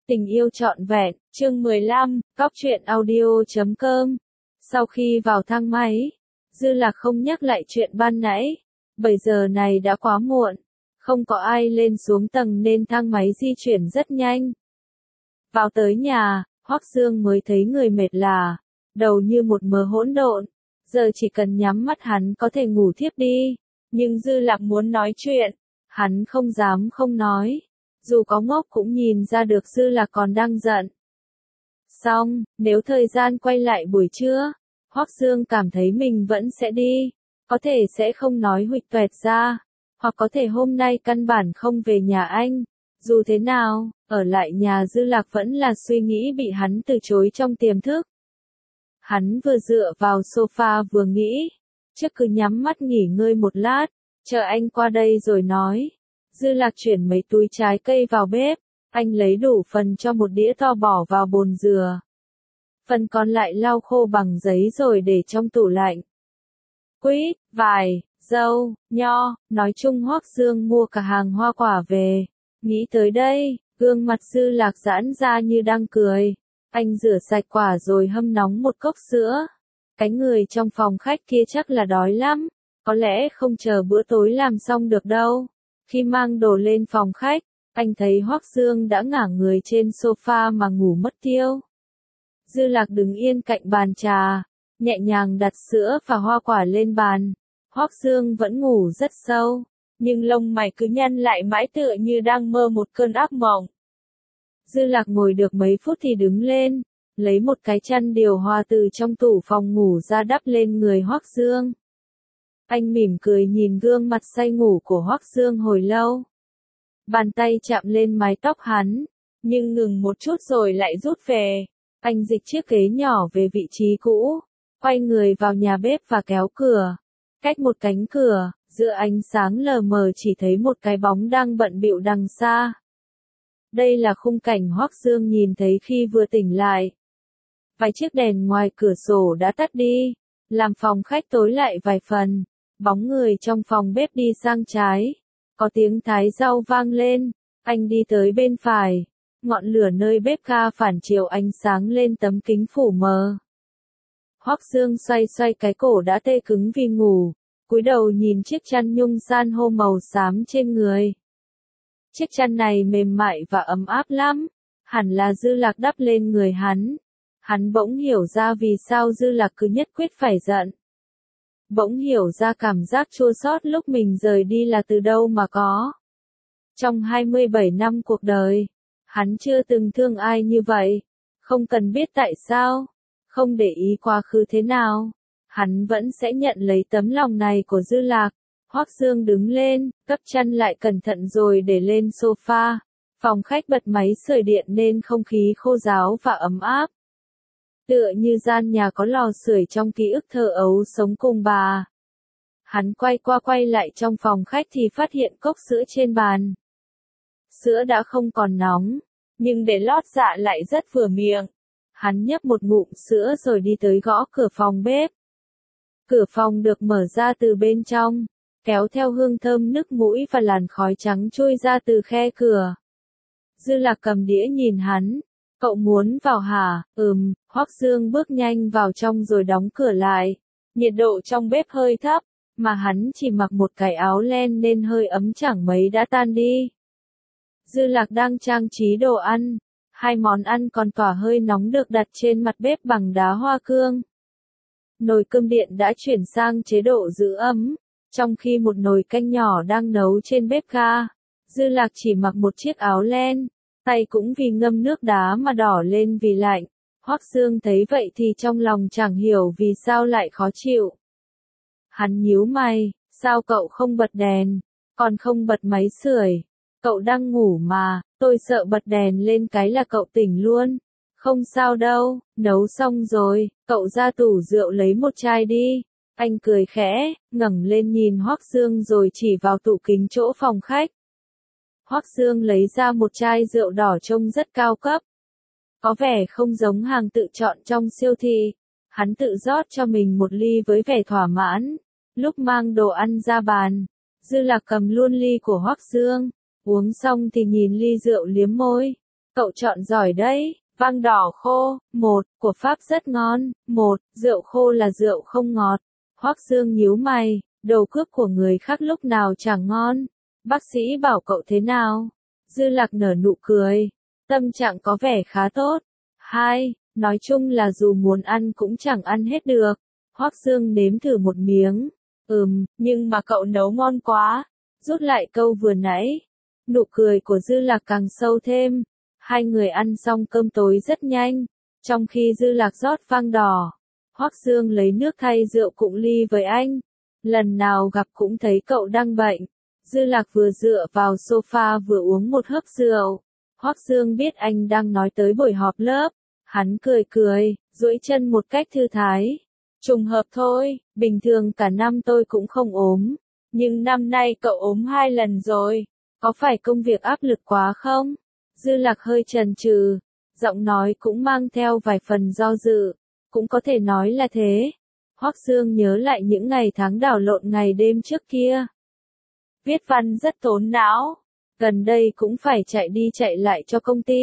Tình yêu trọn vẹn, chương 15, Góc truyện audio.com. Sau khi vào thang máy, Dư Lạc không nhắc lại chuyện ban nãy, bởi giờ này đã quá muộn, không có ai lên xuống tầng nên thang máy di chuyển rất nhanh. Vào tới nhà, Hoắc Dương mới thấy người mệt lả, đầu như một mớ hỗn độn, giờ chỉ cần nhắm mắt hắn có thể ngủ thiếp đi, nhưng Dư Lạc muốn nói chuyện, hắn không dám không nói. Dù có ngốc cũng nhìn ra được Dư Lạc còn đang giận. Xong, nếu thời gian quay lại buổi trưa, Hoắc Dương cảm thấy mình vẫn sẽ đi, có thể sẽ không nói huỵch toẹt ra, hoặc có thể hôm nay căn bản không về nhà anh. Dù thế nào, ở lại nhà Dư Lạc vẫn là suy nghĩ bị hắn từ chối trong tiềm thức. Hắn vừa dựa vào sofa vừa nghĩ, chắc cứ nhắm mắt nghỉ ngơi một lát, chờ anh qua đây rồi nói. Dư Lạc chuyển mấy túi trái cây vào bếp, anh lấy đủ phần cho một đĩa to bỏ vào bồn dừa. Phần còn lại lau khô bằng giấy rồi để trong tủ lạnh. Quýt, vải, dâu, nho, nói chung Hoắc Dương mua cả hàng hoa quả về. Nghĩ tới đây, gương mặt Dư Lạc giãn ra như đang cười. Anh rửa sạch quả rồi hâm nóng một cốc sữa. Cái người trong phòng khách kia chắc là đói lắm, có lẽ không chờ bữa tối làm xong được đâu. Khi mang đồ lên phòng khách, anh thấy Hoắc Dương đã ngả người trên sofa mà ngủ mất tiêu. Dư Lạc đứng yên cạnh bàn trà, nhẹ nhàng đặt sữa và hoa quả lên bàn. Hoắc Dương vẫn ngủ rất sâu, nhưng lông mày cứ nhăn lại mãi tựa như đang mơ một cơn ác mộng. Dư Lạc ngồi được mấy phút thì đứng lên, lấy một cái chăn điều hòa từ trong tủ phòng ngủ ra đắp lên người Hoắc Dương. Anh mỉm cười nhìn gương mặt say ngủ của Hoắc Dương hồi lâu. Bàn tay chạm lên mái tóc hắn, nhưng ngừng một chút rồi lại rút về. Anh dịch chiếc ghế nhỏ về vị trí cũ, quay người vào nhà bếp và kéo cửa. Cách một cánh cửa, giữa ánh sáng lờ mờ chỉ thấy một cái bóng đang bận bịu đằng xa. Đây là khung cảnh Hoắc Dương nhìn thấy khi vừa tỉnh lại. Vài chiếc đèn ngoài cửa sổ đã tắt đi, làm phòng khách tối lại vài phần. Bóng người trong phòng bếp đi sang trái, có tiếng thái rau vang lên, anh đi tới bên phải, ngọn lửa nơi bếp ga phản chiếu ánh sáng lên tấm kính phủ mờ. Hoắc Dương xoay xoay cái cổ đã tê cứng vì ngủ, cúi đầu nhìn chiếc chăn nhung san hô màu xám trên người. Chiếc chăn này mềm mại và ấm áp lắm, hẳn là Dư Lạc đắp lên người hắn. Hắn bỗng hiểu ra vì sao Dư Lạc cứ nhất quyết phải giận. Bỗng hiểu ra cảm giác chua xót lúc mình rời đi là từ đâu mà có. Trong 27 năm cuộc đời, hắn chưa từng thương ai như vậy. Không cần biết tại sao, không để ý quá khứ thế nào, hắn vẫn sẽ nhận lấy tấm lòng này của Dư Lạc. Hoắc Dương đứng lên, gấp chăn lại cẩn thận rồi để lên sofa. Phòng khách bật máy sưởi điện nên không khí khô ráo và ấm áp. Tựa như gian nhà có lò sưởi trong ký ức thơ ấu sống cùng bà. Hắn quay qua quay lại trong phòng khách thì phát hiện cốc sữa trên bàn. Sữa đã không còn nóng, nhưng để lót dạ lại rất vừa miệng. Hắn nhấp một ngụm sữa rồi đi tới gõ cửa phòng bếp. Cửa phòng được mở ra từ bên trong, kéo theo hương thơm nức mũi và làn khói trắng trôi ra từ khe cửa. Dư Lạc cầm đĩa nhìn hắn. Cậu muốn vào hả? Hoắc Dương bước nhanh vào trong rồi đóng cửa lại. Nhiệt độ trong bếp hơi thấp, mà hắn chỉ mặc một cái áo len nên hơi ấm chẳng mấy đã tan đi. Dư Lạc đang trang trí đồ ăn. Hai món ăn còn tỏa hơi nóng được đặt trên mặt bếp bằng đá hoa cương. Nồi cơm điện đã chuyển sang chế độ giữ ấm, trong khi một nồi canh nhỏ đang nấu trên bếp ga. Dư Lạc chỉ mặc một chiếc áo len. Tay cũng vì ngâm nước đá mà đỏ lên vì lạnh. Hoắc Dương thấy vậy thì trong lòng chẳng hiểu vì sao lại khó chịu. Hắn nhíu mày, sao cậu không bật đèn, còn không bật máy sưởi? Cậu đang ngủ mà, tôi sợ bật đèn lên cái là cậu tỉnh luôn. Không sao đâu, nấu xong rồi, cậu ra tủ rượu lấy một chai đi. Anh cười khẽ, ngẩng lên nhìn Hoắc Dương rồi chỉ vào tủ kính chỗ phòng khách. Hoắc Dương lấy ra một chai rượu đỏ trông rất cao cấp. Có vẻ không giống hàng tự chọn trong siêu thị. Hắn tự rót cho mình một ly với vẻ thỏa mãn. Lúc mang đồ ăn ra bàn, Dư Lạc cầm luôn ly của Hoắc Dương. Uống xong thì nhìn ly rượu liếm môi. cậu chọn giỏi đấy. Vang đỏ khô, của Pháp rất ngon, rượu khô là rượu không ngọt. Hoắc Dương nhíu mày, đồ cướp của người khác lúc nào chẳng ngon. Bác sĩ bảo cậu thế nào? Dư Lạc nở nụ cười, tâm trạng có vẻ khá tốt. Nói chung là dù muốn ăn cũng chẳng ăn hết được. Hoắc Dương nếm thử một miếng. Nhưng mà cậu nấu ngon quá. Rút lại câu vừa nãy. Nụ cười của Dư Lạc càng sâu thêm. Hai người ăn xong cơm tối rất nhanh. Trong khi Dư Lạc rót vang đỏ, Hoắc Dương lấy nước thay rượu cụng ly với anh. Lần nào gặp cũng thấy cậu đang bệnh. Dư Lạc vừa dựa vào sofa vừa uống một hớp rượu. Hoắc Dương biết anh đang nói tới buổi họp lớp. Hắn cười, duỗi chân một cách thư thái. Trùng hợp thôi, bình thường cả năm tôi cũng không ốm. Nhưng năm nay cậu ốm 2 lần rồi. Có phải công việc áp lực quá không? Dư Lạc hơi chần chừ, giọng nói cũng mang theo vài phần do dự. Cũng có thể nói là thế. Hoắc Dương nhớ lại những ngày tháng đảo lộn ngày đêm trước kia. Viết văn rất tốn não. Gần đây cũng phải chạy đi chạy lại cho công ty.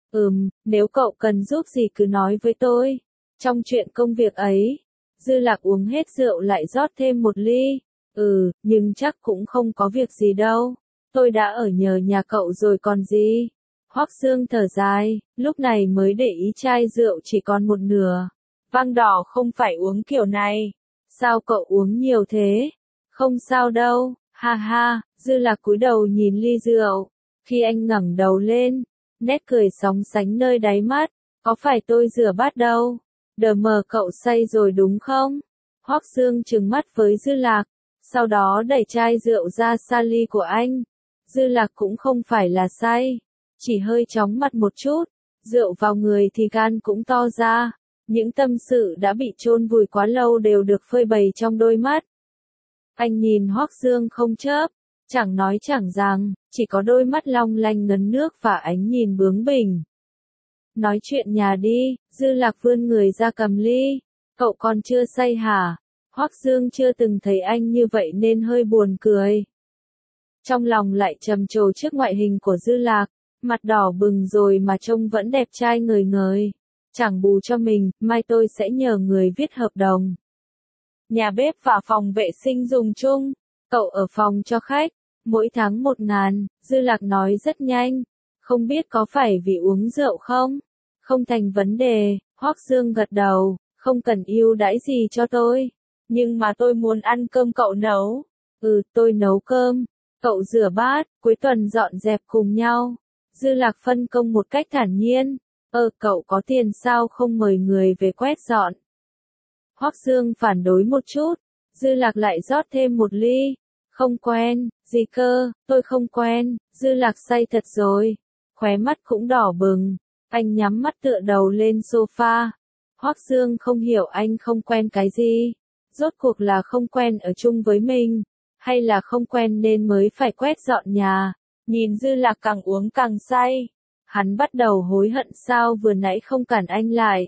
Nếu cậu cần giúp gì cứ nói với tôi. Trong chuyện công việc ấy, Dư Lạc uống hết rượu lại rót thêm một ly. Nhưng chắc cũng không có việc gì đâu. Tôi đã ở nhờ nhà cậu rồi còn gì. Hoắc Dương thở dài, lúc này mới để ý chai rượu chỉ còn một nửa. Vang đỏ không phải uống kiểu này. Sao cậu uống nhiều thế? Không sao đâu, ha. Dư Lạc cúi đầu nhìn ly rượu. Khi anh ngẩng đầu lên, nét cười sóng sánh nơi đáy mắt. Có phải tôi rửa bát đâu? Đờ mờ cậu say rồi đúng không? Hoắc Dương trừng mắt với Dư Lạc, sau đó đẩy chai rượu ra xa ly của anh. Dư Lạc cũng không phải là say, chỉ hơi chóng mặt một chút. Rượu vào người thì gan cũng to ra. Những tâm sự đã bị chôn vùi quá lâu đều được phơi bày trong đôi mắt. Anh nhìn Hoắc Dương không chớp, chẳng nói chẳng rằng, chỉ có đôi mắt long lanh ngấn nước và ánh nhìn bướng bỉnh. Nói chuyện nhà đi, Dư Lạc vươn người ra cầm ly. Cậu còn chưa say hả? Hoắc Dương chưa từng thấy anh như vậy nên hơi buồn cười. Trong lòng lại trầm trồ trước ngoại hình của Dư Lạc, mặt đỏ bừng rồi mà trông vẫn đẹp trai ngời ngời. Chẳng bù cho mình, mai tôi sẽ nhờ người viết hợp đồng. Nhà bếp và phòng vệ sinh dùng chung, cậu ở phòng cho khách, mỗi tháng 1.000, Dư Lạc nói rất nhanh. Không biết có phải vì uống rượu không? Không thành vấn đề, Hoắc Dương gật đầu, không cần ưu đãi gì cho tôi. Nhưng mà tôi muốn ăn cơm cậu nấu. Tôi nấu cơm, cậu rửa bát, cuối tuần dọn dẹp cùng nhau. Dư Lạc phân công một cách thản nhiên. Cậu có tiền sao không mời người về quét dọn? Hoắc Dương phản đối một chút. Dư Lạc lại rót thêm một ly. Không quen, gì cơ, tôi không quen. Dư Lạc say thật rồi. Khóe mắt cũng đỏ bừng. Anh nhắm mắt tựa đầu lên sofa. Hoắc Dương không hiểu anh không quen cái gì. Rốt cuộc là không quen ở chung với mình, hay là không quen nên mới phải quét dọn nhà. Nhìn Dư Lạc càng uống càng say. Hắn bắt đầu hối hận sao vừa nãy không cản anh lại.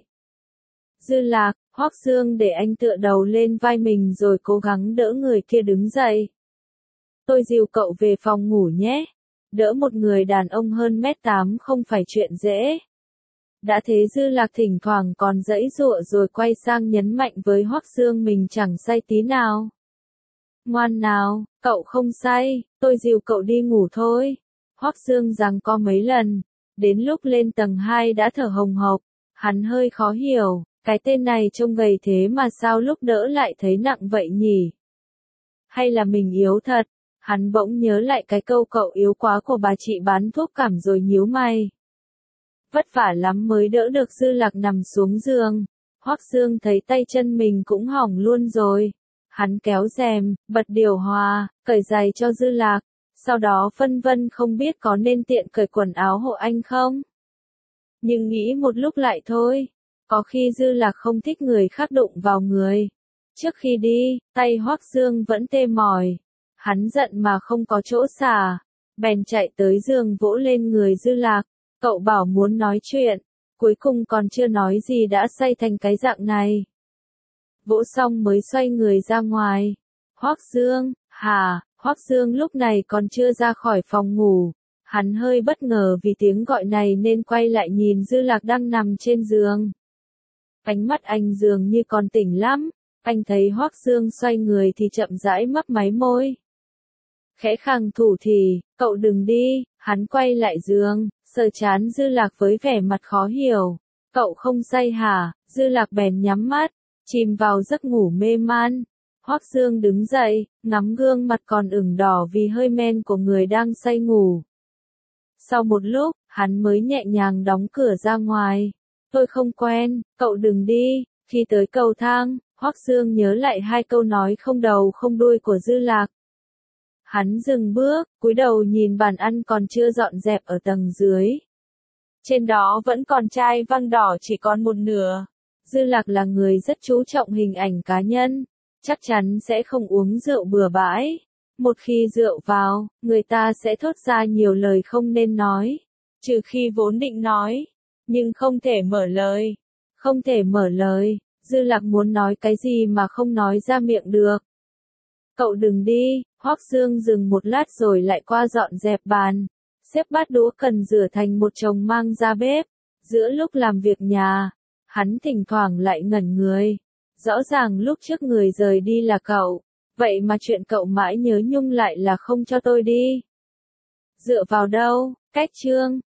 Dư Lạc, Hoắc Dương để anh tựa đầu lên vai mình rồi cố gắng đỡ người kia đứng dậy. Tôi dìu cậu về phòng ngủ nhé. Đỡ một người đàn ông hơn 1m8 không phải chuyện dễ. Đã thế Dư Lạc thỉnh thoảng còn giãy giụa rồi quay sang nhấn mạnh với Hoắc Dương mình chẳng say tí nào. Ngoan nào, cậu không say, tôi dìu cậu đi ngủ thôi. Hoắc Dương giằng co mấy lần, đến lúc lên tầng 2 đã thở hồng hộc. Hắn hơi khó hiểu, cái tên này trông gầy thế mà sao lúc đỡ lại thấy nặng vậy nhỉ? Hay là mình yếu thật? Hắn bỗng nhớ lại cái câu cậu yếu quá của bà chị bán thuốc cảm rồi nhíu mày. Vất vả lắm mới đỡ được Dư Lạc nằm xuống giường. Hoắc Dương thấy tay chân mình cũng hỏng luôn rồi. Hắn kéo rèm, bật điều hòa, cởi giày cho Dư Lạc. Sau đó phân vân không biết có nên tiện cởi quần áo hộ anh không. Nhưng nghĩ một lúc lại thôi. Có khi Dư Lạc không thích người khác đụng vào người. Trước khi đi, tay Hoắc Dương vẫn tê mỏi. Hắn giận mà không có chỗ xả. Bèn chạy tới giường vỗ lên người Dư Lạc. Cậu bảo muốn nói chuyện. Cuối cùng còn chưa nói gì đã say thành cái dạng này. Vỗ xong mới xoay người ra ngoài. Hoắc Dương, hả? Hoắc Dương lúc này còn chưa ra khỏi phòng ngủ. Hắn hơi bất ngờ vì tiếng gọi này nên quay lại nhìn Dư Lạc đang nằm trên giường. Ánh mắt anh dường như còn tỉnh lắm, anh thấy Hoắc Dương xoay người thì chậm rãi mấp máy môi. Khẽ khàng thủ thì, cậu đừng đi, hắn quay lại giường, sờ trán Dư Lạc với vẻ mặt khó hiểu. Cậu không say hả? Dư Lạc bèn nhắm mắt, chìm vào giấc ngủ mê man. Hoắc Dương đứng dậy, ngắm gương mặt còn ửng đỏ vì hơi men của người đang say ngủ. Sau một lúc, hắn mới nhẹ nhàng đóng cửa ra ngoài. Tôi không quen, cậu đừng đi. Khi tới cầu thang, Hoắc Dương nhớ lại hai câu nói không đầu không đuôi của Dư Lạc. Hắn dừng bước, cúi đầu nhìn bàn ăn còn chưa dọn dẹp ở tầng dưới. Trên đó vẫn còn chai vang đỏ chỉ còn một nửa. Dư Lạc là người rất chú trọng hình ảnh cá nhân, chắc chắn sẽ không uống rượu bừa bãi. Một khi rượu vào, người ta sẽ thốt ra nhiều lời không nên nói, trừ khi vốn định nói, nhưng không thể mở lời. Không thể mở lời, Dư Lạc muốn nói cái gì mà không nói ra miệng được. Cậu đừng đi, Hoắc Dương dừng một lát rồi lại qua dọn dẹp bàn, xếp bát đũa cần rửa thành một chồng mang ra bếp. Giữa lúc làm việc nhà, hắn thỉnh thoảng lại ngẩn người. Rõ ràng lúc trước người rời đi là cậu, vậy mà chuyện cậu mãi nhớ nhung lại là không cho tôi đi. Dựa vào đâu? Cách chương